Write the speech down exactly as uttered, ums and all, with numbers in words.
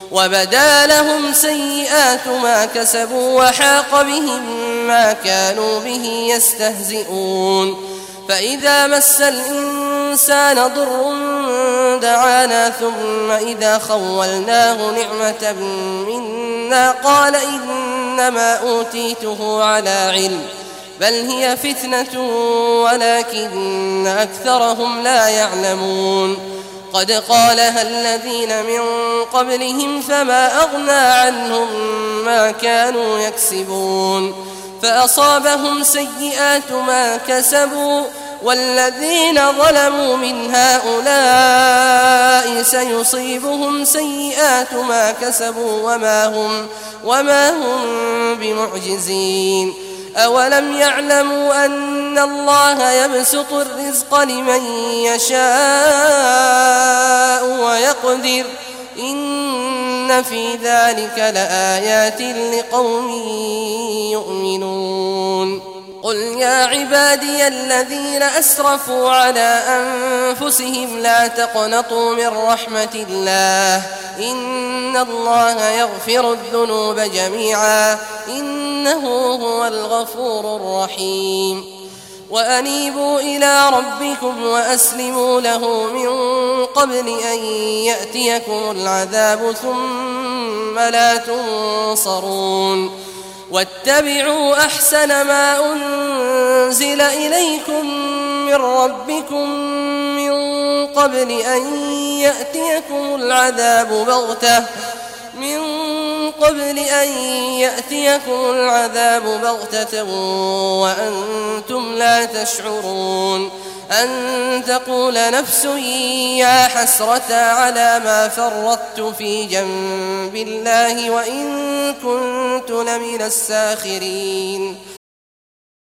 وبدا لهم سيئات ما كسبوا وحاق بهم ما كانوا به يستهزئون فإذا مس الإنسان ضر دعانا ثم إذا خولناه نعمة منا قال إنما أوتيته على علم بل هي فتنة ولكن أكثرهم لا يعلمون قد قالها الذين من قبلهم فما أغنى عنهم ما كانوا يكسبون فأصابهم سيئات ما كسبوا والذين ظلموا من هؤلاء سيصيبهم سيئات ما كسبوا وما هم, وما هم بمعجزين أولم يعلموا أن الله يبسط الرزق لمن يشاء ويقدر إن في ذلك لآيات لقوم يؤمنون قل يا عبادي الذين أسرفوا على أنفسهم لا تقنطوا من رحمة الله إن الله يغفر الذنوب جميعا إنه هو الغفور الرحيم وأنيبوا إلى ربكم وأسلموا له من قبل أن يأتيكم العذاب ثم لا تنصرون واتبعوا أحسن ما أنزل إليكم من ربكم من قبل أن يأتيكم العذاب بغتة من قبل أن يأتيكم العذاب بغتة وأنتم لا تشعرون أن تقول نفس يا حسرة على ما فرطت في جنب الله وإن كنت لمن الساخرين